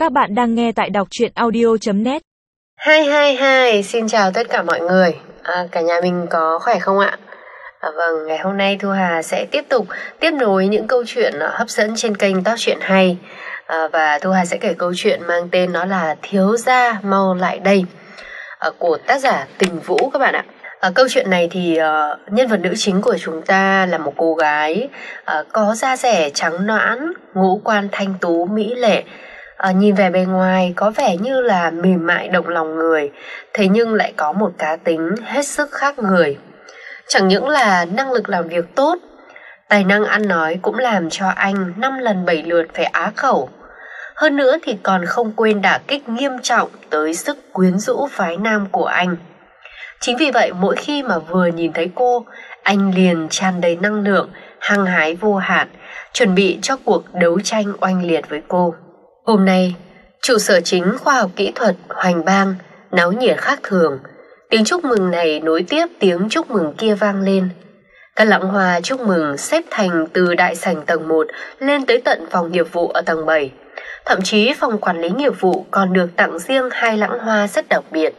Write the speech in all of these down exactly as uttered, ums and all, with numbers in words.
Các bạn đang nghe tại đọc truyện audio chấm net. Hi hi hi, xin chào tất cả mọi người. À, cả nhà mình có khỏe không ạ? À, vâng, ngày hôm nay Thu Hà sẽ tiếp tục tiếp nối những câu chuyện hấp dẫn trên kênh Talk Truyện Hay. À, và Thu Hà sẽ kể câu chuyện mang tên nó là Thiếu Gia Mau Lại Đây, à, của tác giả Tình Vũ các bạn ạ. À, câu chuyện này thì uh, nhân vật nữ chính của chúng ta là một cô gái uh, có da dẻ trắng nõn, ngũ quan thanh tú mỹ lệ. À, nhìn về bề ngoài có vẻ như là mềm mại động lòng người, thế nhưng lại có một cá tính hết sức khác người. Chẳng những là năng lực làm việc tốt, tài năng ăn nói cũng làm cho anh năm lần bảy lượt phải á khẩu. Hơn nữa thì còn không quên đả kích nghiêm trọng tới sức quyến rũ phái nam của anh. Chính vì vậy mỗi khi mà vừa nhìn thấy cô, anh liền tràn đầy năng lượng, hăng hái vô hạn, chuẩn bị cho cuộc đấu tranh oanh liệt với cô. Hôm nay, trụ sở chính khoa học kỹ thuật Hoành Bang náo nhiệt khác thường. Tiếng chúc mừng này nối tiếp tiếng chúc mừng kia vang lên. Các lẵng hoa chúc mừng xếp thành từ đại sảnh tầng một lên tới tận phòng nghiệp vụ ở tầng bảy. Thậm chí phòng quản lý nghiệp vụ còn được tặng riêng hai lẵng hoa rất đặc biệt.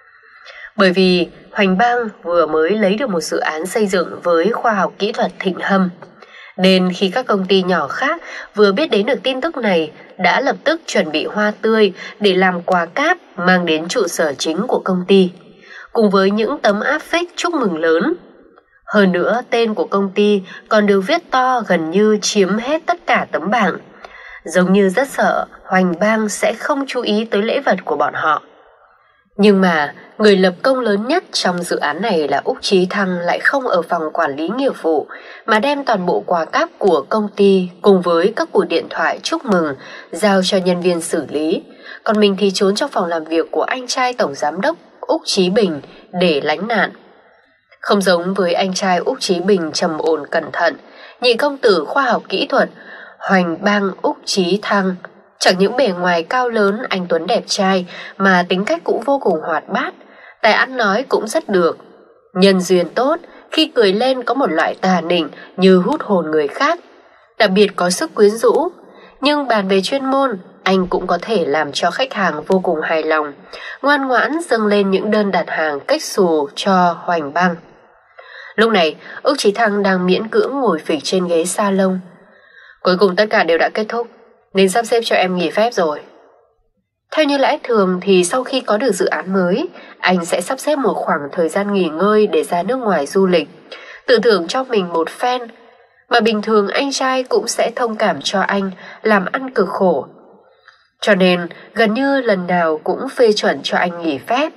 Bởi vì Hoành Bang vừa mới lấy được một dự án xây dựng với khoa học kỹ thuật Thịnh Hâm, nên khi các công ty nhỏ khác vừa biết đến được tin tức này đã lập tức chuẩn bị hoa tươi để làm quà cáp mang đến trụ sở chính của công ty, cùng với những tấm áp phích chúc mừng lớn. Hơn nữa tên của công ty còn được viết to gần như chiếm hết tất cả tấm bảng, giống như rất sợ Hoành Bang sẽ không chú ý tới lễ vật của bọn họ. Nhưng mà người lập công lớn nhất trong dự án này là Úc Chí Thăng lại không ở phòng quản lý nghiệp vụ, mà đem toàn bộ quà cáp của công ty cùng với các cuộc điện thoại chúc mừng giao cho nhân viên xử lý. Còn mình thì trốn trong phòng làm việc của anh trai tổng giám đốc Úc Chí Bình để lánh nạn. Không giống với anh trai Úc Chí Bình trầm ổn cẩn thận, nhị công tử khoa học kỹ thuật Hoành Bang Úc Chí Thăng chẳng những bề ngoài cao lớn anh tuấn đẹp trai mà tính cách cũng vô cùng hoạt bát, tài ăn nói cũng rất được, nhân duyên tốt, khi cười lên có một loại tà nịnh như hút hồn người khác, đặc biệt có sức quyến rũ. Nhưng bàn về chuyên môn, anh cũng có thể làm cho khách hàng vô cùng hài lòng, ngoan ngoãn dâng lên những đơn đặt hàng cách xù cho Hoành Bang. Lúc này Úc Chí Thăng đang miễn cưỡng ngồi phịch trên ghế salon. Cuối cùng tất cả đều đã kết thúc, nên sắp xếp cho em nghỉ phép rồi. Theo như lẽ thường thì sau khi có được dự án mới, anh sẽ sắp xếp một khoảng thời gian nghỉ ngơi để ra nước ngoài du lịch, tự thưởng cho mình một phen. Mà bình thường anh trai cũng sẽ thông cảm cho anh làm ăn cực khổ, cho nên gần như lần nào cũng phê chuẩn cho anh nghỉ phép.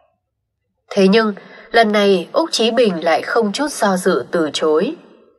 Thế nhưng lần này Úc Chí Bình lại không chút do dự từ chối.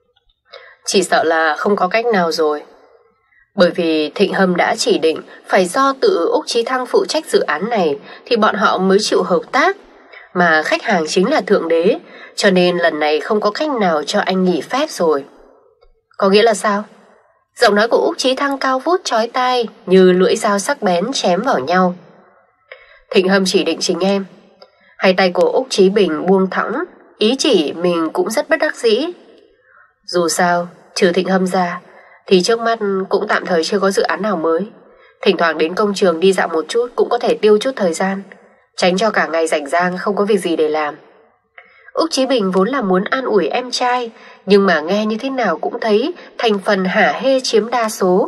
Chỉ sợ là không có cách nào rồi. Bởi vì Thịnh Hâm đã chỉ định phải do tự Úc Chí Thăng phụ trách dự án này thì bọn họ mới chịu hợp tác, mà khách hàng chính là Thượng Đế, cho nên lần này không có cách nào cho anh nghỉ phép rồi. Có nghĩa là sao? Giọng nói của Úc Chí Thăng cao vút chói tai như lưỡi dao sắc bén chém vào nhau. Thịnh Hâm chỉ định chính em. Hai tay của Úc Chí Bình buông thõng, ý chỉ mình cũng rất bất đắc dĩ. Dù sao, trừ Thịnh Hâm ra thì trước mắt cũng tạm thời chưa có dự án nào mới. Thỉnh thoảng đến công trường đi dạo một chút cũng có thể tiêu chút thời gian, tránh cho cả ngày rảnh rang không có việc gì để làm. Úc Chí Bình vốn là muốn an ủi em trai, nhưng mà nghe như thế nào cũng thấy thành phần hả hê chiếm đa số.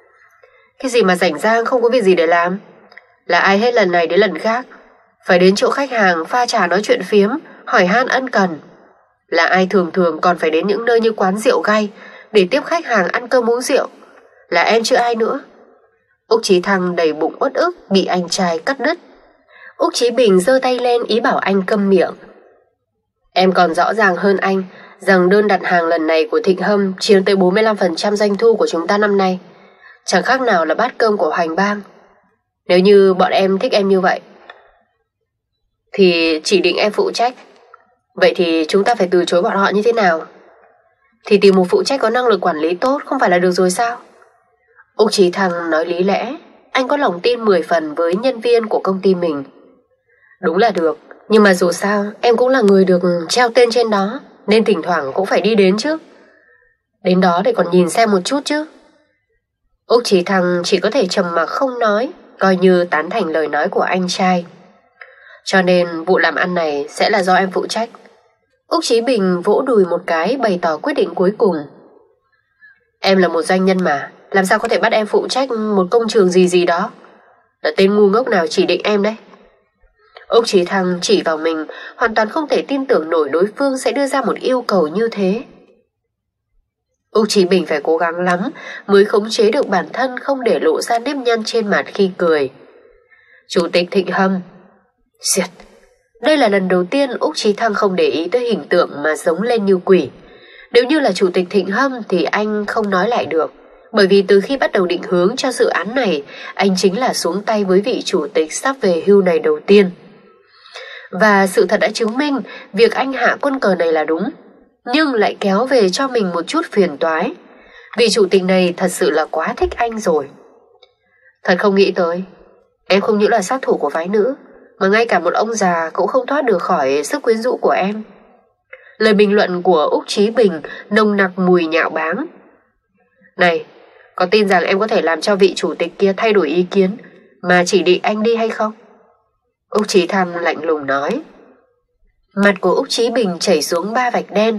Cái gì mà rảnh rang không có việc gì để làm? Là ai hết lần này đến lần khác phải đến chỗ khách hàng pha trà nói chuyện phiếm, hỏi han ân cần? Là ai thường thường còn phải đến những nơi như quán rượu gay để tiếp khách hàng ăn cơm uống rượu? Là em chứ ai nữa. Úc Chí Thăng đầy bụng uất ức bị anh trai cắt đứt. Úc Chí Bình giơ tay lên ý bảo anh câm miệng. Em còn rõ ràng hơn anh rằng đơn đặt hàng lần này của Thịnh Hâm chiếm tới bốn mươi lăm phần trăm doanh thu của chúng ta năm nay, chẳng khác nào là bát cơm của Hoành Bang. Nếu như bọn em thích em như vậy thì chỉ định em phụ trách. Vậy thì chúng ta phải từ chối bọn họ như thế nào? Thì tìm một phụ trách có năng lực quản lý tốt không phải là được rồi sao? Úc Chí Thăng nói lý lẽ, anh có lòng tin mười phần với nhân viên của công ty mình. Đúng là được, nhưng mà dù sao em cũng là người được treo tên trên đó, nên thỉnh thoảng cũng phải đi đến chứ. Đến đó để còn nhìn xem một chút chứ. Úc Chí Thăng chỉ có thể trầm mặc không nói. coi như tán thành lời nói của anh trai. Cho nên vụ làm ăn này sẽ là do em phụ trách. Úc Chí Bình vỗ đùi một cái bày tỏ quyết định cuối cùng. Em là một doanh nhân mà, làm sao có thể bắt em phụ trách một công trường gì gì đó? Là tên ngu ngốc nào chỉ định em đấy? Úc Chí Thăng chỉ vào mình, hoàn toàn không thể tin tưởng nổi đối phương sẽ đưa ra một yêu cầu như thế. Úc Chí Bình phải cố gắng lắm mới khống chế được bản thân không để lộ ra nếp nhăn trên mặt khi cười. Chủ tịch Thịnh Hâm. Diệt. Đây là lần đầu tiên Úc Chí Thăng không để ý tới hình tượng mà giống lên như quỷ. Nếu như là chủ tịch Thịnh Hâm thì anh không nói lại được, bởi vì từ khi bắt đầu định hướng cho dự án này, anh chính là xuống tay với vị chủ tịch sắp về hưu này đầu tiên. Và sự thật đã chứng minh việc anh hạ quân cờ này là đúng, nhưng lại kéo về cho mình một chút phiền toái. Vị chủ tịch này thật sự là quá thích anh rồi. Thật không nghĩ tới, em không những là sát thủ của phái nữ, mà ngay cả một ông già cũng không thoát được khỏi sức quyến rũ của em. Lời bình luận của Úc Chí Bình nồng nặc mùi nhạo báng. Này, có tin rằng em có thể làm cho vị chủ tịch kia thay đổi ý kiến mà chỉ định anh đi hay không? Úc Chí Thăng lạnh lùng nói. Mặt của Úc Chí Bình chảy xuống ba vạch đen.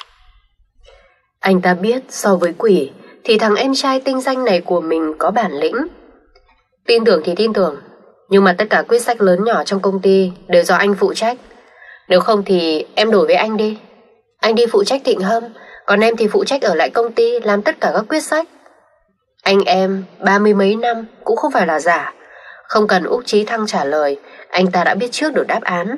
Anh ta biết so với quỷ thì thằng em trai tinh danh này của mình có bản lĩnh. Tin tưởng thì tin tưởng, nhưng mà tất cả quyết sách lớn nhỏ trong công ty đều do anh phụ trách. Nếu không thì em đổi với anh đi. Anh đi phụ trách Thịnh Hâm, còn em thì phụ trách ở lại công ty làm tất cả các quyết sách. Anh em ba mươi mấy năm cũng không phải là giả. Không cần Úc Chí Thăng trả lời, anh ta đã biết trước được đáp án.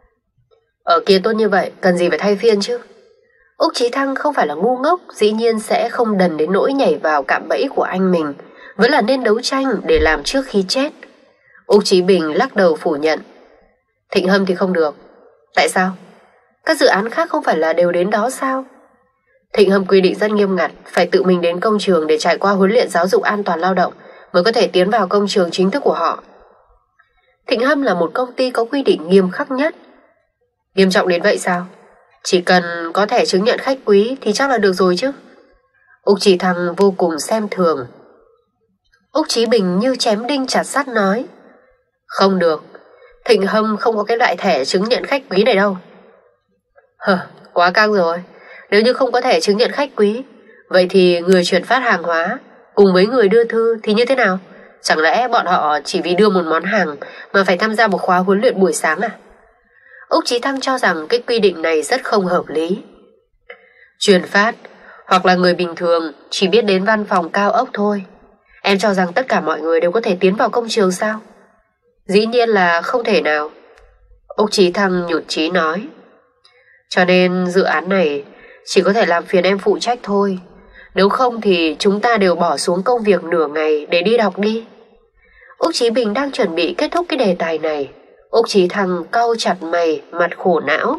Ở kia tốt như vậy, cần gì phải thay phiên chứ? Úc Chí Thăng không phải là ngu ngốc, dĩ nhiên sẽ không đần đến nỗi nhảy vào cạm bẫy của anh mình. Vẫn là nên đấu tranh để làm trước khi chết. Úc Chí Bình lắc đầu phủ nhận. Thịnh Hâm thì không được. Tại sao? Các dự án khác không phải là đều đến đó sao? Thịnh Hâm quy định rất nghiêm ngặt, phải tự mình đến công trường để trải qua huấn luyện giáo dục an toàn lao động mới có thể tiến vào công trường chính thức của họ. Thịnh Hâm là một công ty có quy định nghiêm khắc nhất. Nghiêm trọng đến vậy sao? Chỉ cần có thẻ chứng nhận khách quý thì chắc là được rồi chứ. Úc Chí Thăng vô cùng xem thường. Úc Chí Bình như chém đinh chặt sắt nói. Không được, Thịnh Hâm không có cái loại thẻ chứng nhận khách quý này đâu. Hờ, quá căng rồi. Nếu như không có thẻ chứng nhận khách quý, vậy thì người chuyển phát hàng hóa cùng với người đưa thư thì như thế nào? Chẳng lẽ bọn họ chỉ vì đưa một món hàng mà phải tham gia một khóa huấn luyện buổi sáng à? Úc Chí Thăng cho rằng cái quy định này rất không hợp lý. Chuyển phát hoặc là người bình thường chỉ biết đến văn phòng cao ốc thôi. Em cho rằng tất cả mọi người đều có thể tiến vào công trường sao? Dĩ nhiên là không thể nào. Úc Chí Thăng nhụt chí nói. Cho nên dự án này chỉ có thể làm phiền em phụ trách thôi. Nếu không thì chúng ta đều bỏ xuống công việc nửa ngày để đi đọc đi. Úc Chí Bình đang chuẩn bị kết thúc cái đề tài này. Úc Chí Thăng cau chặt mày, mặt khổ não.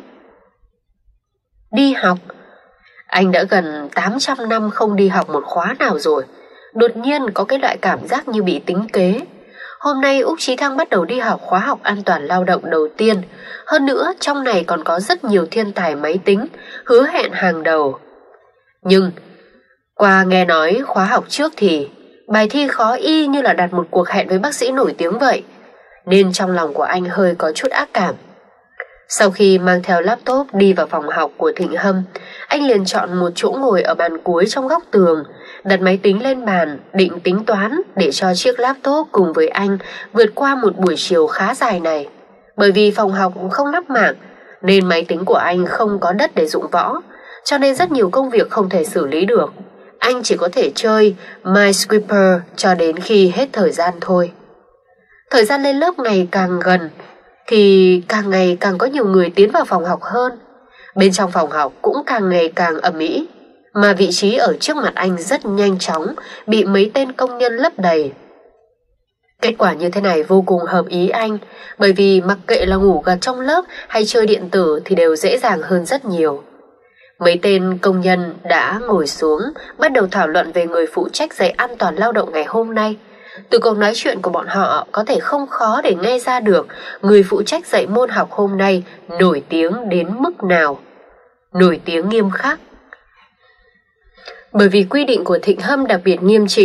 Đi học? Anh đã gần tám trăm năm không đi học một khóa nào rồi. Đột nhiên có cái loại cảm giác như bị tính kế. Hôm nay Úc Chí Thăng bắt đầu đi học khóa học an toàn lao động đầu tiên. Hơn nữa trong này còn có rất nhiều thiên tài máy tính, hứa hẹn hàng đầu. Nhưng qua nghe nói khóa học trước thì bài thi khó y như là đặt một cuộc hẹn với bác sĩ nổi tiếng vậy, nên trong lòng của anh hơi có chút ác cảm. Sau khi mang theo laptop đi vào phòng học của Thịnh Hâm, anh liền chọn một chỗ ngồi ở bàn cuối trong góc tường, đặt máy tính lên bàn, định tính toán để cho chiếc laptop cùng với anh vượt qua một buổi chiều khá dài này. Bởi vì phòng học không lắp mạng, nên máy tính của anh không có đất để dụng võ, cho nên rất nhiều công việc không thể xử lý được. Anh chỉ có thể chơi Minesweeper cho đến khi hết thời gian thôi. Thời gian lên lớp ngày càng gần, thì càng ngày càng có nhiều người tiến vào phòng học hơn. Bên trong phòng học cũng càng ngày càng ầm ĩ, mà vị trí ở trước mặt anh rất nhanh chóng bị mấy tên công nhân lấp đầy. Kết quả như thế này vô cùng hợp ý anh, bởi vì mặc kệ là ngủ gật trong lớp hay chơi điện tử thì đều dễ dàng hơn rất nhiều. Mấy tên công nhân đã ngồi xuống, bắt đầu thảo luận về người phụ trách dạy an toàn lao động ngày hôm nay. Từ cuộc nói chuyện của bọn họ có thể không khó để nghe ra được người phụ trách dạy môn học hôm nay nổi tiếng đến mức nào. Nổi tiếng nghiêm khắc. Bởi vì quy định của Thịnh Hâm đặc biệt nghiêm chỉnh,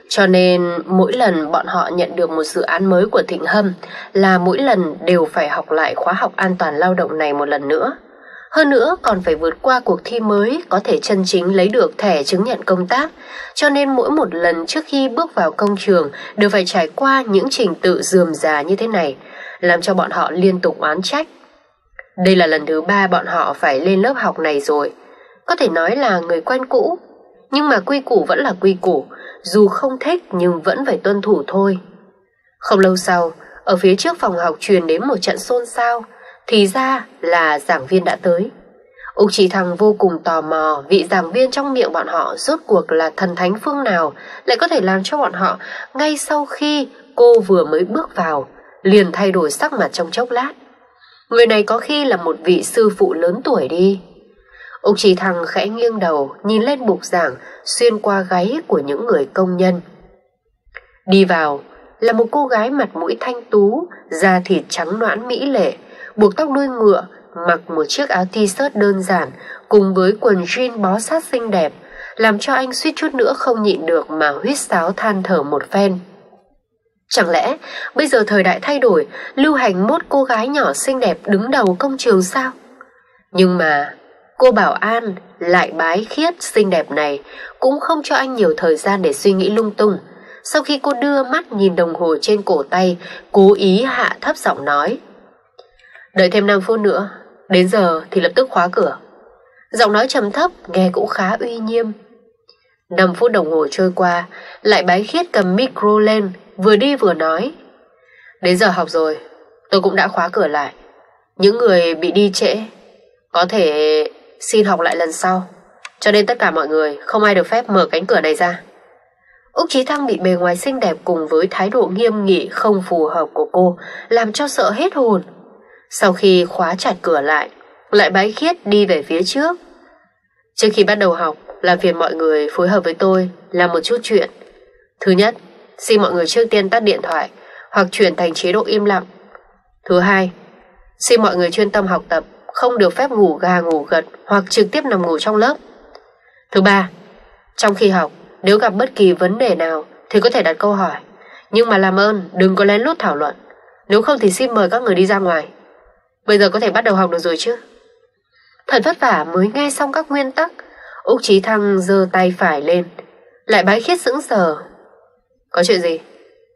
Cho nên mỗi lần bọn họ nhận được một dự án mới của Thịnh Hâm là mỗi lần đều phải học lại khóa học an toàn lao động này một lần nữa. Hơn nữa còn phải vượt qua cuộc thi mới có thể chân chính lấy được thẻ chứng nhận công tác, cho nên mỗi một lần trước khi bước vào công trường đều phải trải qua những trình tự rườm rà như thế này, làm cho bọn họ liên tục oán trách. Đây là lần thứ ba bọn họ phải lên lớp học này rồi, có thể nói là người quen cũ, nhưng mà quy củ vẫn là quy củ, dù không thích nhưng vẫn phải tuân thủ thôi. Không lâu sau, ở phía trước phòng học truyền đến một trận xôn xao, thì ra là giảng viên đã tới. Úc Chí Thăng vô cùng tò mò vị giảng viên trong miệng bọn họ rốt cuộc là thần thánh phương nào lại có thể làm cho bọn họ ngay sau khi cô vừa mới bước vào liền thay đổi sắc mặt trong chốc lát. Người này có khi là một vị sư phụ lớn tuổi đi. Úc Chí Thăng khẽ nghiêng đầu nhìn lên bục giảng xuyên qua gáy của những người công nhân. Đi vào là một cô gái mặt mũi thanh tú, da thịt trắng nõn mỹ lệ, buộc tóc đuôi ngựa, mặc một chiếc áo t-shirt đơn giản cùng với quần jean bó sát xinh đẹp, làm cho anh suýt chút nữa không nhịn được mà huýt sáo than thở một phen. Chẳng lẽ bây giờ thời đại thay đổi, lưu hành mốt cô gái nhỏ xinh đẹp đứng đầu công trường sao? Nhưng mà cô bảo an lại bái khiết xinh đẹp này cũng không cho anh nhiều thời gian để suy nghĩ lung tung. Sau khi cô đưa mắt nhìn đồng hồ trên cổ tay, cố ý hạ thấp giọng nói: đợi thêm năm phút nữa, đến giờ thì lập tức khóa cửa. Giọng nói trầm thấp, nghe cũng khá uy nghiêm. năm phút đồng hồ trôi qua, lại bái khiết cầm micro lên, vừa đi vừa nói: đến giờ học rồi, tôi cũng đã khóa cửa lại. Những người bị đi trễ có thể xin học lại lần sau, cho nên tất cả mọi người không ai được phép mở cánh cửa này ra. Úc Chí Thăng bị bề ngoài xinh đẹp cùng với thái độ nghiêm nghị không phù hợp của cô làm cho sợ hết hồn. Sau khi khóa chặt cửa lại, lại bái khiết đi về phía trước. Trước khi bắt đầu học, làm phiền mọi người phối hợp với tôi làm một chút chuyện. Thứ nhất, xin mọi người trước tiên tắt điện thoại hoặc chuyển thành chế độ im lặng. Thứ hai, xin mọi người chuyên tâm học tập, không được phép ngủ gà ngủ gật hoặc trực tiếp nằm ngủ trong lớp. Thứ ba, trong khi học, nếu gặp bất kỳ vấn đề nào thì có thể đặt câu hỏi, nhưng mà làm ơn đừng có lén lút thảo luận, nếu không thì xin mời các người đi ra ngoài. Bây giờ có thể bắt đầu học được rồi chứ? Thật vất vả mới nghe xong các nguyên tắc, Úc Chí Thăng giơ tay phải lên. Lại bái khiết sững sờ. Có chuyện gì?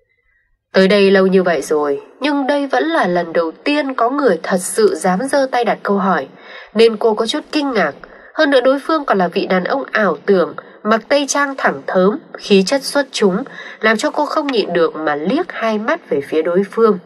Tới đây lâu như vậy rồi, nhưng đây vẫn là lần đầu tiên có người thật sự dám giơ tay đặt câu hỏi, nên cô có chút kinh ngạc. Hơn nữa đối phương còn là vị đàn ông ảo tưởng, mặc tây trang thẳng thớm, khí chất xuất chúng, làm cho cô không nhịn được mà liếc hai mắt về phía đối phương.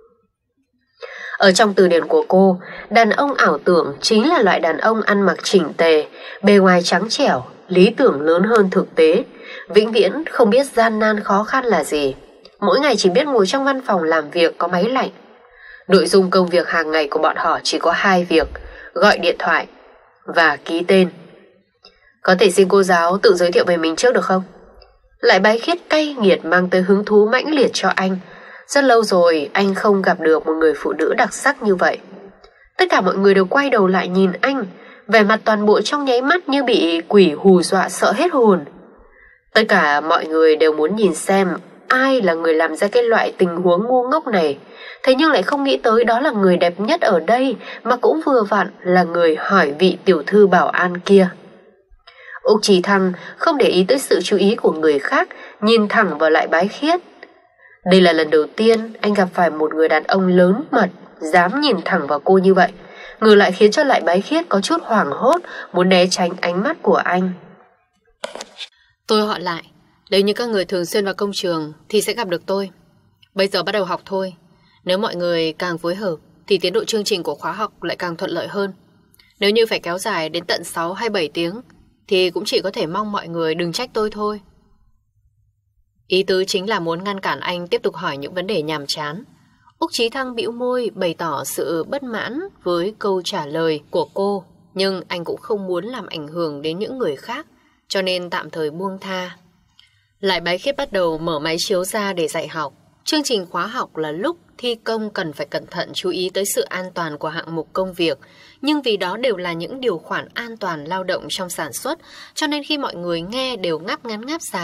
Ở trong từ điển của cô, đàn ông ảo tưởng chính là loại đàn ông ăn mặc chỉnh tề, bề ngoài trắng trẻo, lý tưởng lớn hơn thực tế, vĩnh viễn không biết gian nan khó khăn là gì. Mỗi ngày chỉ biết ngồi trong văn phòng làm việc có máy lạnh. Nội dung công việc hàng ngày của bọn họ chỉ có hai việc: gọi điện thoại và ký tên. Có thể xin cô giáo tự giới thiệu về mình trước được không? Lại bái khiết cay nghiệt mang tới hứng thú mãnh liệt cho anh. Rất lâu rồi anh không gặp được một người phụ nữ đặc sắc như vậy. Tất cả mọi người đều quay đầu lại nhìn anh, vẻ mặt toàn bộ trong nháy mắt như bị quỷ hù dọa sợ hết hồn. Tất cả mọi người đều muốn nhìn xem ai là người làm ra cái loại tình huống ngu ngốc này, thế nhưng lại không nghĩ tới đó là người đẹp nhất ở đây, mà cũng vừa vặn là người hỏi vị tiểu thư bảo an kia. Úc Chí Thăng không để ý tới sự chú ý của người khác, nhìn thẳng vào lại bái khiết. Đây là lần đầu tiên anh gặp phải một người đàn ông lớn mật dám nhìn thẳng vào cô như vậy, ngược lại khiến cho lại bái khiết có chút hoảng hốt, muốn né tránh ánh mắt của anh. Tôi họ Lại, nếu như các người thường xuyên vào công trường thì sẽ gặp được tôi. Bây giờ bắt đầu học thôi. Nếu mọi người càng phối hợp thì tiến độ chương trình của khóa học lại càng thuận lợi hơn. Nếu như phải kéo dài đến tận sáu hay bảy tiếng thì cũng chỉ có thể mong mọi người đừng trách tôi thôi. Ý tứ chính là muốn ngăn cản anh tiếp tục hỏi những vấn đề nhàm chán. Úc Chí Thăng bĩu môi bày tỏ sự bất mãn với câu trả lời của cô, nhưng anh cũng không muốn làm ảnh hưởng đến những người khác, cho nên tạm thời buông tha. Lại bái khiết bắt đầu mở máy chiếu ra để dạy học. Chương trình khóa học là lúc thi công cần phải cẩn thận chú ý tới sự an toàn của hạng mục công việc, nhưng vì đó đều là những điều khoản an toàn lao động trong sản xuất, cho nên khi mọi người nghe đều ngáp ngắn ngáp dài.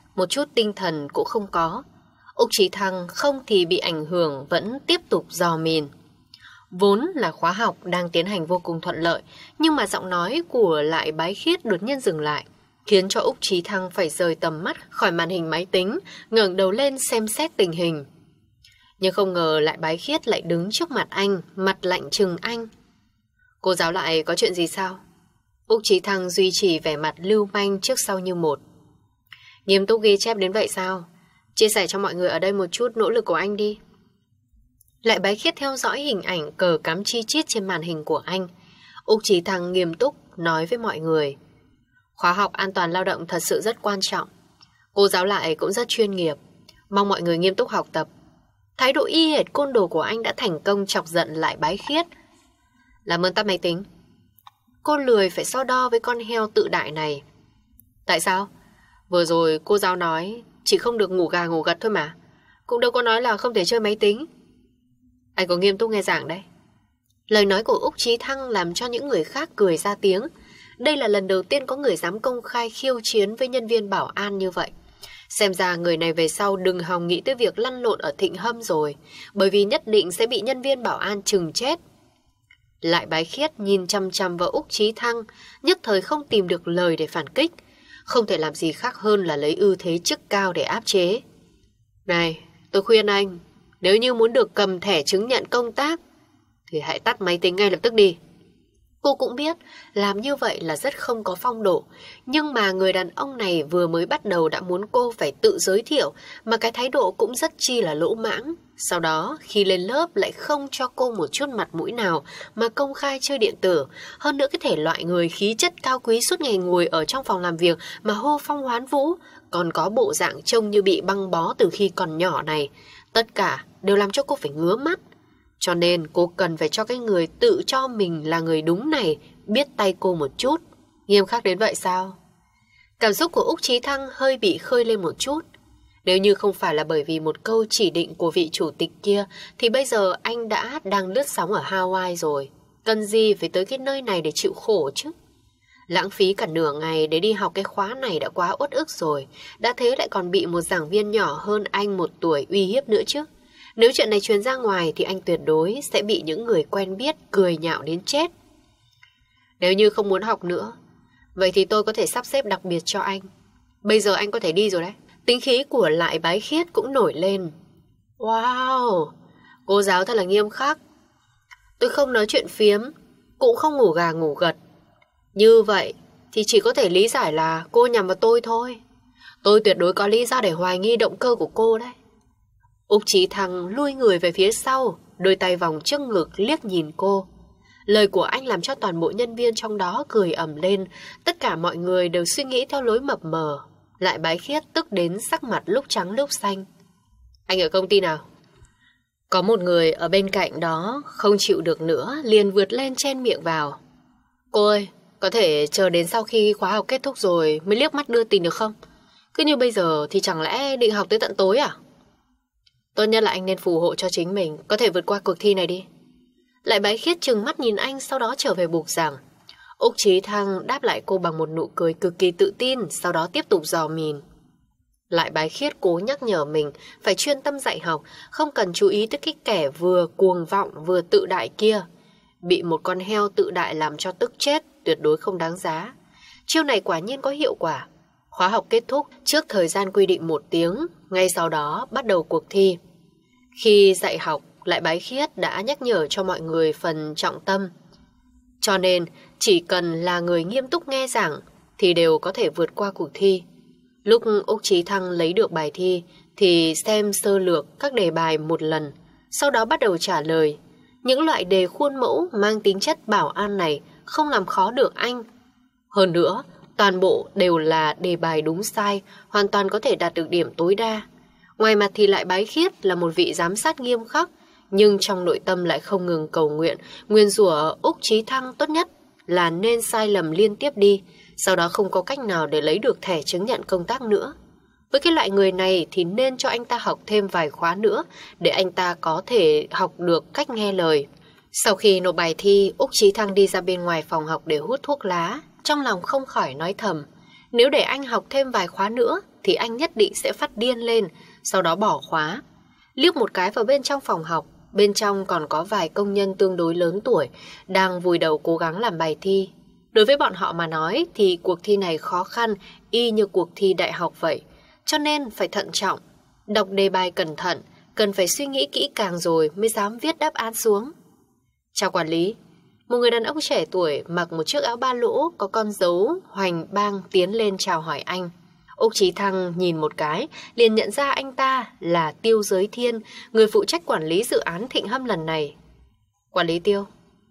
một chút tinh thần cũng không có. Úc Chí Thăng không thì bị ảnh hưởng vẫn tiếp tục dò mìn. Vốn là khóa học đang tiến hành vô cùng thuận lợi, nhưng mà giọng nói của Lại Bái Khiết đột nhiên dừng lại, khiến cho Úc Chí Thăng phải rời tầm mắt khỏi màn hình máy tính, ngẩng đầu lên xem xét tình hình. Nhưng không ngờ Lại Bái Khiết lại đứng trước mặt anh, mặt lạnh trừng anh. Cô giáo Lại có chuyện gì sao? Úc Chí Thăng duy trì vẻ mặt lưu manh trước sau như một. Nghiêm túc ghi chép đến vậy sao? Chia sẻ cho mọi người ở đây một chút nỗ lực của anh đi. Lại Bái Khiết theo dõi hình ảnh cờ cắm chi chít trên màn hình của anh. Úc Chí Thăng nghiêm túc nói với mọi người. Khóa học an toàn lao động thật sự rất quan trọng. Cô giáo Lại cũng rất chuyên nghiệp. Mong mọi người nghiêm túc học tập. Thái độ y hệt côn đồ của anh đã thành công chọc giận Lại Bái Khiết. Làm ơn tắt máy tính. Cô lười phải so đo với con heo tự đại này. Tại sao? Vừa rồi cô giáo nói chỉ không được ngủ gà ngủ gật thôi mà. Cũng đâu có nói là không thể chơi máy tính. Anh có nghiêm túc nghe giảng đấy. Lời nói của Úc Chí Thăng làm cho những người khác cười ra tiếng. Đây là lần đầu tiên có người dám công khai khiêu chiến với nhân viên bảo an như vậy. Xem ra người này về sau đừng hòng nghĩ tới việc lăn lộn ở Thịnh Hâm rồi, bởi vì nhất định sẽ bị nhân viên bảo an trừng chết. Lại Bái Khiết nhìn chăm chăm vào Úc Chí Thăng, nhất thời không tìm được lời để phản kích. Không thể làm gì khác hơn là lấy ưu thế chức cao để áp chế. Này, tôi khuyên anh, nếu như muốn được cầm thẻ chứng nhận công tác, thì hãy tắt máy tính ngay lập tức đi. Cô cũng biết làm như vậy là rất không có phong độ, nhưng mà người đàn ông này vừa mới bắt đầu đã muốn cô phải tự giới thiệu, mà cái thái độ cũng rất chi là lỗ mãng. Sau đó khi lên lớp lại không cho cô một chút mặt mũi nào mà công khai chơi điện tử. Hơn nữa cái thể loại người khí chất cao quý suốt ngày ngồi ở trong phòng làm việc mà hô phong hoán vũ, còn có bộ dạng trông như bị băng bó từ khi còn nhỏ này. Tất cả đều làm cho cô phải ngứa mắt. Cho nên cô cần phải cho cái người tự cho mình là người đúng này biết tay cô một chút. Nghiêm khắc đến vậy sao? Cảm xúc của Úc Chí Thăng hơi bị khơi lên một chút. Nếu như không phải là bởi vì một câu chỉ định của vị chủ tịch kia, thì bây giờ anh đã đang lướt sóng ở Hawaii rồi. Cần gì phải tới cái nơi này để chịu khổ chứ? Lãng phí cả nửa ngày để đi học cái khóa này đã quá uất ức rồi. Đã thế lại còn bị một giảng viên nhỏ hơn anh một tuổi uy hiếp nữa chứ. Nếu chuyện này truyền ra ngoài thì anh tuyệt đối sẽ bị những người quen biết cười nhạo đến chết. Nếu như không muốn học nữa, vậy thì tôi có thể sắp xếp đặc biệt cho anh. Bây giờ anh có thể đi rồi đấy. Tính khí của Lại Bái Khiết cũng nổi lên. Wow, cô giáo thật là nghiêm khắc. Tôi không nói chuyện phiếm, cũng không ngủ gà ngủ gật. Như vậy thì chỉ có thể lý giải là cô nhằm vào tôi thôi. Tôi tuyệt đối có lý do để hoài nghi động cơ của cô đấy. Úc Chí Thăng lui người về phía sau, đôi tay vòng trước ngực liếc nhìn cô. Lời của anh làm cho toàn bộ nhân viên trong đó cười ầm lên. Tất cả mọi người đều suy nghĩ theo lối mập mờ. Lại Bái Khiết tức đến sắc mặt lúc trắng lúc xanh. Anh ở công ty nào? Có một người ở bên cạnh đó không chịu được nữa, liền vượt lên chen miệng vào. Cô ơi, có thể chờ đến sau khi khóa học kết thúc rồi mới liếc mắt đưa tin được không? Cứ như bây giờ thì chẳng lẽ định học tới tận tối à? Tốt nhất là anh nên phù hộ cho chính mình có thể vượt qua cuộc thi này đi. Lại Bái Khiết trừng mắt nhìn anh, sau đó trở về bục giảng. Úc Chí Thăng đáp lại cô bằng một nụ cười cực kỳ tự tin, sau đó tiếp tục dò mìn. Lại Bái Khiết cố nhắc nhở mình phải chuyên tâm dạy học, không cần chú ý tới cái kẻ vừa cuồng vọng vừa tự đại kia. Bị một con heo tự đại làm cho tức chết tuyệt đối không đáng giá. Chiêu này quả nhiên có hiệu quả. Khóa học kết thúc trước thời gian quy định một tiếng, ngay sau đó bắt đầu cuộc thi. Khi dạy học, Lại Bái Khiết đã nhắc nhở cho mọi người phần trọng tâm. Cho nên, chỉ cần là người nghiêm túc nghe giảng thì đều có thể vượt qua cuộc thi. Lúc Úc Chí Thăng lấy được bài thi thì xem sơ lược các đề bài một lần, sau đó bắt đầu trả lời. Những loại đề khuôn mẫu mang tính chất bảo an này không làm khó được anh. Hơn nữa, toàn bộ đều là đề bài đúng sai, hoàn toàn có thể đạt được điểm tối đa. Ngoài mặt thì Lại Bái Khiết là một vị giám sát nghiêm khắc, nhưng trong nội tâm lại không ngừng cầu nguyện, nguyền rủa Úc Chí Thăng tốt nhất là nên sai lầm liên tiếp đi, sau đó không có cách nào để lấy được thẻ chứng nhận công tác nữa. Với cái loại người này thì nên cho anh ta học thêm vài khóa nữa để anh ta có thể học được cách nghe lời. Sau khi nộp bài thi, Úc Chí Thăng đi ra bên ngoài phòng học để hút thuốc lá, trong lòng không khỏi nói thầm, nếu để anh học thêm vài khóa nữa thì anh nhất định sẽ phát điên lên, sau đó bỏ khóa. Liếc một cái vào bên trong phòng học, bên trong còn có vài công nhân tương đối lớn tuổi đang vùi đầu cố gắng làm bài thi. Đối với bọn họ mà nói thì cuộc thi này khó khăn y như cuộc thi đại học vậy, cho nên phải thận trọng, đọc đề bài cẩn thận, cần phải suy nghĩ kỹ càng rồi mới dám viết đáp án xuống. Chào quản lý. Một người đàn ông trẻ tuổi mặc một chiếc áo ba lỗ có con dấu hoành bang tiến lên chào hỏi anh. Úc Chí Thăng nhìn một cái, liền nhận ra anh ta là Tiêu Giới Thiên, người phụ trách quản lý dự án Thịnh Hâm lần này. Quản lý Tiêu.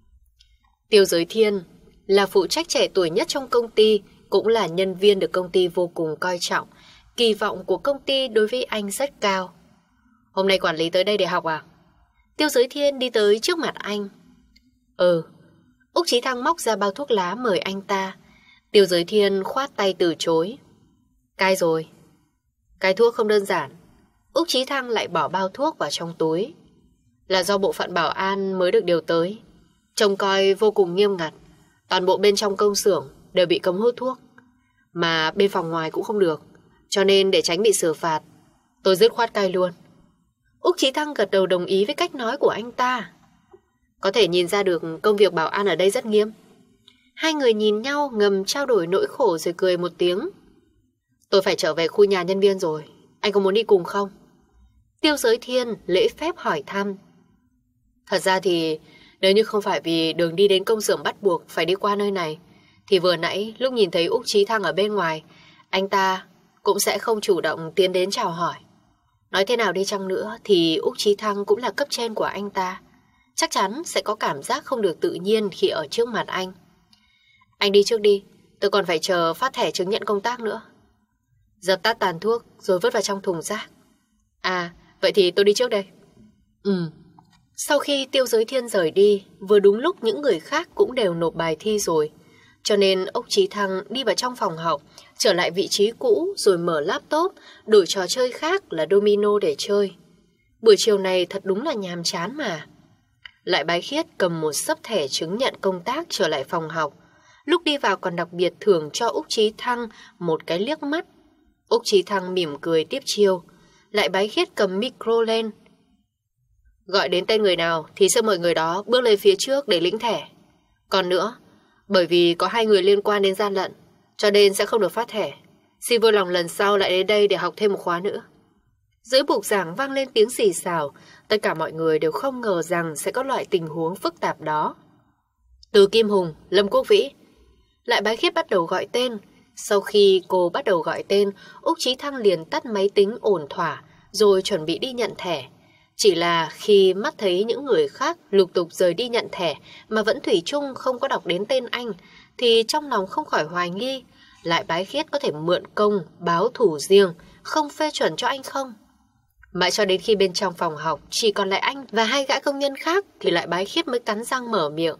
Tiêu Giới Thiên là phụ trách trẻ tuổi nhất trong công ty, cũng là nhân viên được công ty vô cùng coi trọng. Kỳ vọng của công ty đối với anh rất cao. Hôm nay quản lý tới đây để học à? Tiêu Giới Thiên đi tới trước mặt anh. Ừ. Úc Chí Thăng móc ra bao thuốc lá mời anh ta. Tiêu Giới Thiên khoát tay từ chối. Cai rồi. Cai thuốc không đơn giản. Úc Chí Thăng lại bỏ bao thuốc vào trong túi. Là do bộ phận bảo an mới được điều tới. Trông coi vô cùng nghiêm ngặt. Toàn bộ bên trong công xưởng đều bị cấm hút thuốc. Mà bên phòng ngoài cũng không được. Cho nên để tránh bị xử phạt, tôi dứt khoát cai luôn. Úc Chí Thăng gật đầu đồng ý với cách nói của anh ta. Có thể nhìn ra được công việc bảo an ở đây rất nghiêm. Hai người nhìn nhau ngầm trao đổi nỗi khổ rồi cười một tiếng. Tôi phải trở về khu nhà nhân viên rồi. Anh có muốn đi cùng không? Tiêu Giới Thiên lễ phép hỏi thăm. Thật ra thì nếu như không phải vì đường đi đến công xưởng bắt buộc phải đi qua nơi này, thì vừa nãy lúc nhìn thấy Úc Chí Thăng ở bên ngoài, anh ta cũng sẽ không chủ động tiến đến chào hỏi. Nói thế nào đi chăng nữa thì Úc Chí Thăng cũng là cấp trên của anh ta. Chắc chắn sẽ có cảm giác không được tự nhiên khi ở trước mặt anh. Anh đi trước đi, tôi còn phải chờ phát thẻ chứng nhận công tác nữa. Dập tắt tàn thuốc rồi vứt vào trong thùng rác. À, vậy thì tôi đi trước đây. Ừ. Sau khi Tiêu Giới Thiên rời đi, vừa đúng lúc những người khác cũng đều nộp bài thi rồi. Cho nên Úc Chí Thăng đi vào trong phòng học, trở lại vị trí cũ rồi mở laptop, đổi trò chơi khác là domino để chơi. Buổi chiều này thật đúng là nhàm chán mà. Lại Bái Khiết cầm một xấp thẻ chứng nhận công tác trở lại phòng học. Lúc đi vào còn đặc biệt thưởng cho Úc Chí Thăng một cái liếc mắt. Úc Chí Thăng mỉm cười tiếp chiêu. Lại Bái Khiết cầm micro lên. Gọi đến tên người nào thì sẽ mời người đó bước lên phía trước để lĩnh thẻ. Còn nữa, bởi vì có hai người liên quan đến gian lận, cho nên sẽ không được phát thẻ. Xin vui lòng lần sau lại đến đây để học thêm một khóa nữa. Dưới bục giảng vang lên tiếng xì xào. Tất cả mọi người đều không ngờ rằng sẽ có loại tình huống phức tạp đó. Từ Kim Hùng, Lâm Quốc Vĩ. Lại Bái Khiết bắt đầu gọi tên. Sau khi cô bắt đầu gọi tên, Úc Chí Thăng liền tắt máy tính ổn thỏa, rồi chuẩn bị đi nhận thẻ. Chỉ là khi mắt thấy những người khác lục tục rời đi nhận thẻ mà vẫn thủy chung không có đọc đến tên anh, thì trong lòng không khỏi hoài nghi, Lại Bái Khiết có thể mượn công, báo thủ riêng, không phê chuẩn cho anh không? Mãi cho đến khi bên trong phòng học chỉ còn lại anh và hai gã công nhân khác thì Lại Bái Khiết mới cắn răng mở miệng.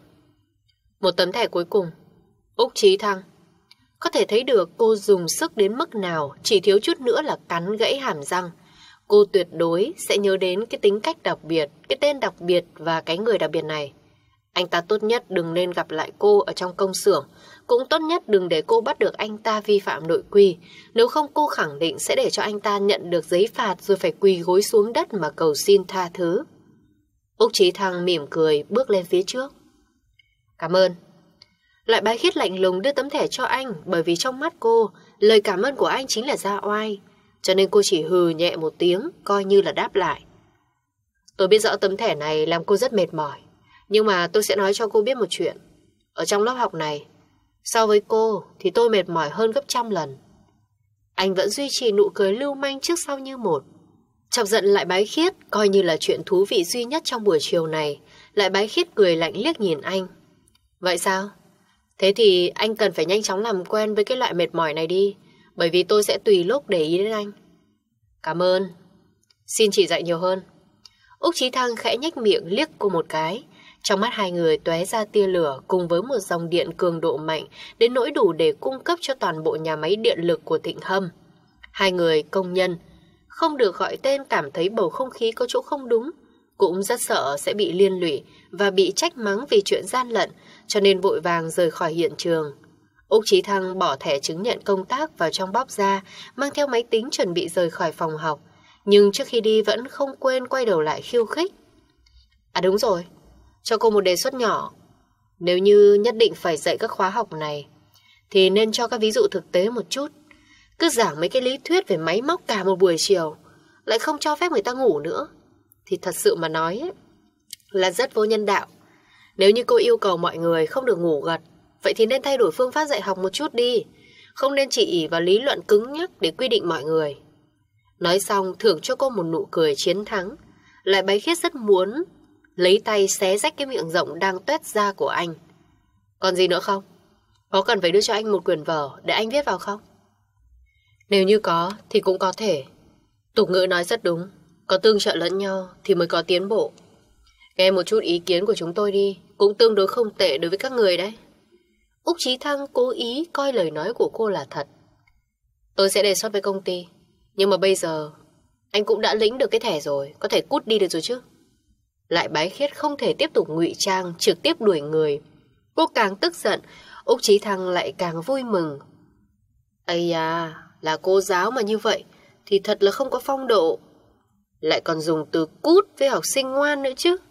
Một tấm thẻ cuối cùng. Úc Chí Thăng. Có thể thấy được cô dùng sức đến mức nào, chỉ thiếu chút nữa là cắn gãy hàm răng. Cô tuyệt đối sẽ nhớ đến cái tính cách đặc biệt, cái tên đặc biệt và cái người đặc biệt này. Anh ta tốt nhất đừng nên gặp lại cô ở trong công xưởng, cũng tốt nhất đừng để cô bắt được anh ta vi phạm nội quy. Nếu không cô khẳng định sẽ để cho anh ta nhận được giấy phạt rồi phải quỳ gối xuống đất mà cầu xin tha thứ. Úc Chí Thăng mỉm cười bước lên phía trước. Cảm ơn. Lại Bái Khiết lạnh lùng đưa tấm thẻ cho anh, bởi vì trong mắt cô, lời cảm ơn của anh chính là ra oai. Cho nên cô chỉ hừ nhẹ một tiếng, coi như là đáp lại. Tôi biết rõ tấm thẻ này làm cô rất mệt mỏi, nhưng mà tôi sẽ nói cho cô biết một chuyện. Ở trong lớp học này, so với cô thì tôi mệt mỏi hơn gấp trăm lần. Anh vẫn duy trì nụ cười lưu manh trước sau như một. Chọc giận Lại Bái Khiết coi như là chuyện thú vị duy nhất trong buổi chiều này. Lại Bái Khiết cười lạnh liếc nhìn anh. Vậy sao? Thế thì anh cần phải nhanh chóng làm quen với cái loại mệt mỏi này đi, bởi vì tôi sẽ tùy lúc để ý đến anh. Cảm ơn. Xin chỉ dạy nhiều hơn. Úc Chí Thăng khẽ nhếch miệng liếc cô một cái. Trong mắt hai người tóe ra tia lửa cùng với một dòng điện cường độ mạnh đến nỗi đủ để cung cấp cho toàn bộ nhà máy điện lực của Thịnh Hâm. Hai người công nhân không được gọi tên cảm thấy bầu không khí có chỗ không đúng, cũng rất sợ sẽ bị liên lụy và bị trách mắng vì chuyện gian lận, cho nên vội vàng rời khỏi hiện trường. Úc Chí Thăng bỏ thẻ chứng nhận công tác vào trong bóp ra, mang theo máy tính chuẩn bị rời khỏi phòng học. Nhưng trước khi đi vẫn không quên quay đầu lại khiêu khích. À đúng rồi, cho cô một đề xuất nhỏ. Nếu như nhất định phải dạy các khóa học này, thì nên cho các ví dụ thực tế một chút. Cứ giảng mấy cái lý thuyết về máy móc cả một buổi chiều, lại không cho phép người ta ngủ nữa, thì thật sự mà nói ấy, là rất vô nhân đạo. Nếu như cô yêu cầu mọi người không được ngủ gật, vậy thì nên thay đổi phương pháp dạy học một chút đi. Không nên chỉ ỷ vào lý luận cứng nhắc để quy định mọi người. Nói xong thưởng cho cô một nụ cười chiến thắng. Lại Bái Khiết rất muốn lấy tay xé rách cái miệng rộng đang tuét ra của anh. Còn gì nữa không? Có cần phải đưa cho anh một quyển vở để anh viết vào không? Nếu như có thì cũng có thể. Tục ngữ nói rất đúng, có tương trợ lẫn nhau thì mới có tiến bộ. Nghe một chút ý kiến của chúng tôi đi, cũng tương đối không tệ đối với các người đấy. Úc Chí Thăng cố ý coi lời nói của cô là thật. Tôi sẽ đề xuất với công ty, nhưng mà bây giờ anh cũng đã lĩnh được cái thẻ rồi, có thể cút đi được rồi chứ. Lại Bái Khiết không thể tiếp tục ngụy trang, trực tiếp đuổi người. Cô càng tức giận, Úc Chí Thăng lại càng vui mừng. Ây à, là cô giáo mà như vậy thì thật là không có phong độ. Lại còn dùng từ cút với học sinh ngoan nữa chứ.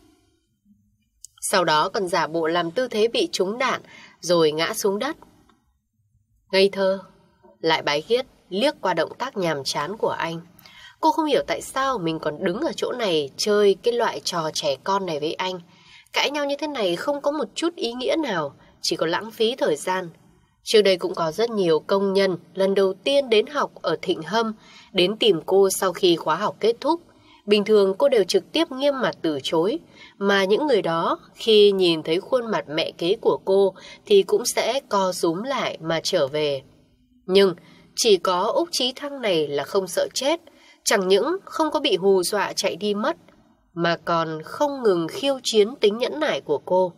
Sau đó còn giả bộ làm tư thế bị trúng đạn rồi ngã xuống đất. Ngây thơ. Lại Bái Khiết liếc qua động tác nhàm chán của anh. Cô không hiểu tại sao mình còn đứng ở chỗ này chơi cái loại trò trẻ con này với anh. Cãi nhau như thế này không có một chút ý nghĩa nào, chỉ có lãng phí thời gian. Trước đây cũng có rất nhiều công nhân lần đầu tiên đến học ở Thịnh Hâm đến tìm cô sau khi khóa học kết thúc. Bình thường cô đều trực tiếp nghiêm mặt từ chối, mà những người đó khi nhìn thấy khuôn mặt mẹ kế của cô thì cũng sẽ co rúm lại mà trở về. Nhưng chỉ có Úc Chí Thăng này là không sợ chết, chẳng những không có bị hù dọa chạy đi mất, mà còn không ngừng khiêu chiến tính nhẫn nại của cô.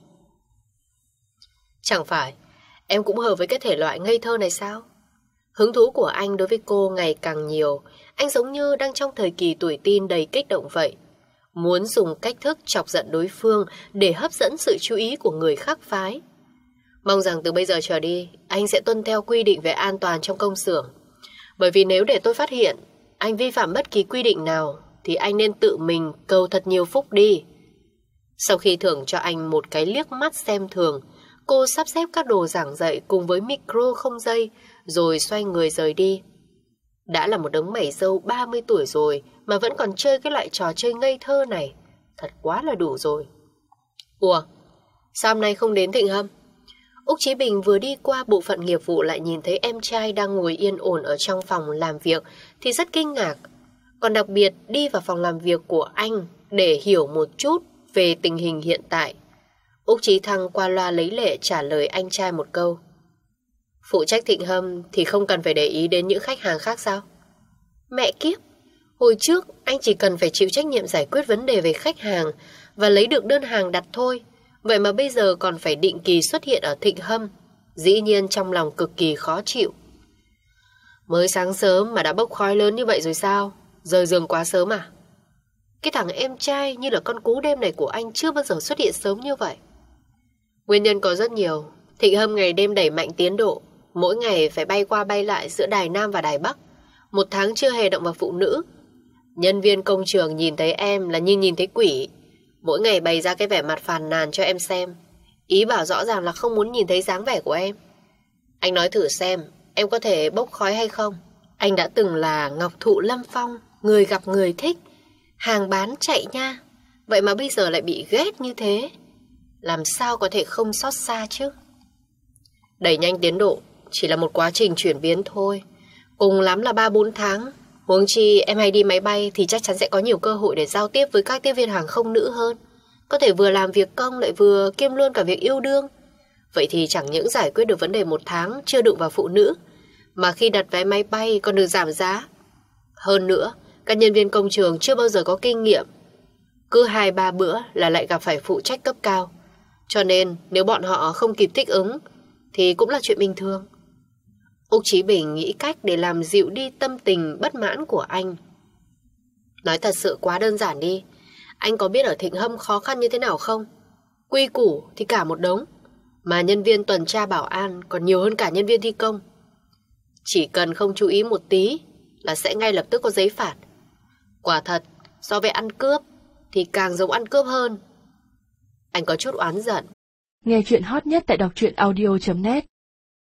Chẳng phải em cũng hợp với cái thể loại ngây thơ này sao? Hứng thú của anh đối với cô ngày càng nhiều. Anh giống như đang trong thời kỳ tuổi teen đầy kích động vậy. Muốn dùng cách thức chọc giận đối phương để hấp dẫn sự chú ý của người khác phái. Mong rằng từ bây giờ trở đi, anh sẽ tuân theo quy định về an toàn trong công xưởng. Bởi vì nếu để tôi phát hiện anh vi phạm bất kỳ quy định nào, thì anh nên tự mình cầu thật nhiều phúc đi. Sau khi thưởng cho anh một cái liếc mắt xem thường, cô sắp xếp các đồ giảng dạy cùng với micro không dây, rồi xoay người rời đi. Đã là một đống mẩy râu ba mươi tuổi rồi mà vẫn còn chơi cái loại trò chơi ngây thơ này. Thật quá là đủ rồi. Ủa, sao hôm nay không đến Thịnh Hâm? Úc Chí Bình vừa đi qua bộ phận nghiệp vụ lại nhìn thấy em trai đang ngồi yên ổn ở trong phòng làm việc thì rất kinh ngạc. Còn đặc biệt đi vào phòng làm việc của anh để hiểu một chút về tình hình hiện tại. Úc Chí Thăng qua loa lấy lệ trả lời anh trai một câu. Phụ trách Thịnh Hâm thì không cần phải để ý đến những khách hàng khác sao? Mẹ kiếp, hồi trước anh chỉ cần phải chịu trách nhiệm giải quyết vấn đề về khách hàng và lấy được đơn hàng đặt thôi. Vậy mà bây giờ còn phải định kỳ xuất hiện ở Thịnh Hâm. Dĩ nhiên trong lòng cực kỳ khó chịu. Mới sáng sớm mà đã bốc khói lớn như vậy rồi sao? Rời giường quá sớm à? Cái thằng em trai như là con cú đêm này của anh chưa bao giờ xuất hiện sớm như vậy. Nguyên nhân có rất nhiều. Thịnh Hâm ngày đêm đẩy mạnh tiến độ, mỗi ngày phải bay qua bay lại giữa Đài Nam và Đài Bắc. Một tháng chưa hề động vào phụ nữ. Nhân viên công trường nhìn thấy em là như nhìn thấy quỷ. Mỗi ngày bày ra cái vẻ mặt phàn nàn cho em xem. Ý bảo rõ ràng là không muốn nhìn thấy dáng vẻ của em. Anh nói thử xem, em có thể bốc khói hay không? Anh đã từng là ngọc thụ lâm phong, người gặp người thích, hàng bán chạy nha. Vậy mà bây giờ lại bị ghét như thế. Làm sao có thể không xót xa chứ? Đẩy nhanh tiến độ chỉ là một quá trình chuyển biến thôi. Cùng lắm là ba bốn tháng. Huống chi em hay đi máy bay thì chắc chắn sẽ có nhiều cơ hội để giao tiếp với các tiếp viên hàng không nữ hơn. Có thể vừa làm việc công lại vừa kiêm luôn cả việc yêu đương. Vậy thì chẳng những giải quyết được vấn đề một tháng chưa đụng vào phụ nữ, mà khi đặt vé máy bay còn được giảm giá. Hơn nữa, các nhân viên công trường chưa bao giờ có kinh nghiệm. Cứ hai ba bữa là lại gặp phải phụ trách cấp cao. Cho nên nếu bọn họ không kịp thích ứng thì cũng là chuyện bình thường. Úc Chí Bình nghĩ cách để làm dịu đi tâm tình bất mãn của anh. Nói thật sự quá đơn giản đi. Anh có biết ở Thịnh Hâm khó khăn như thế nào không? Quy củ thì cả một đống. Mà nhân viên tuần tra bảo an còn nhiều hơn cả nhân viên thi công. Chỉ cần không chú ý một tí là sẽ ngay lập tức có giấy phạt. Quả thật, so với ăn cướp thì càng giống ăn cướp hơn. Anh có chút oán giận. Nghe chuyện hot nhất tại đọc truyện audio chấm net.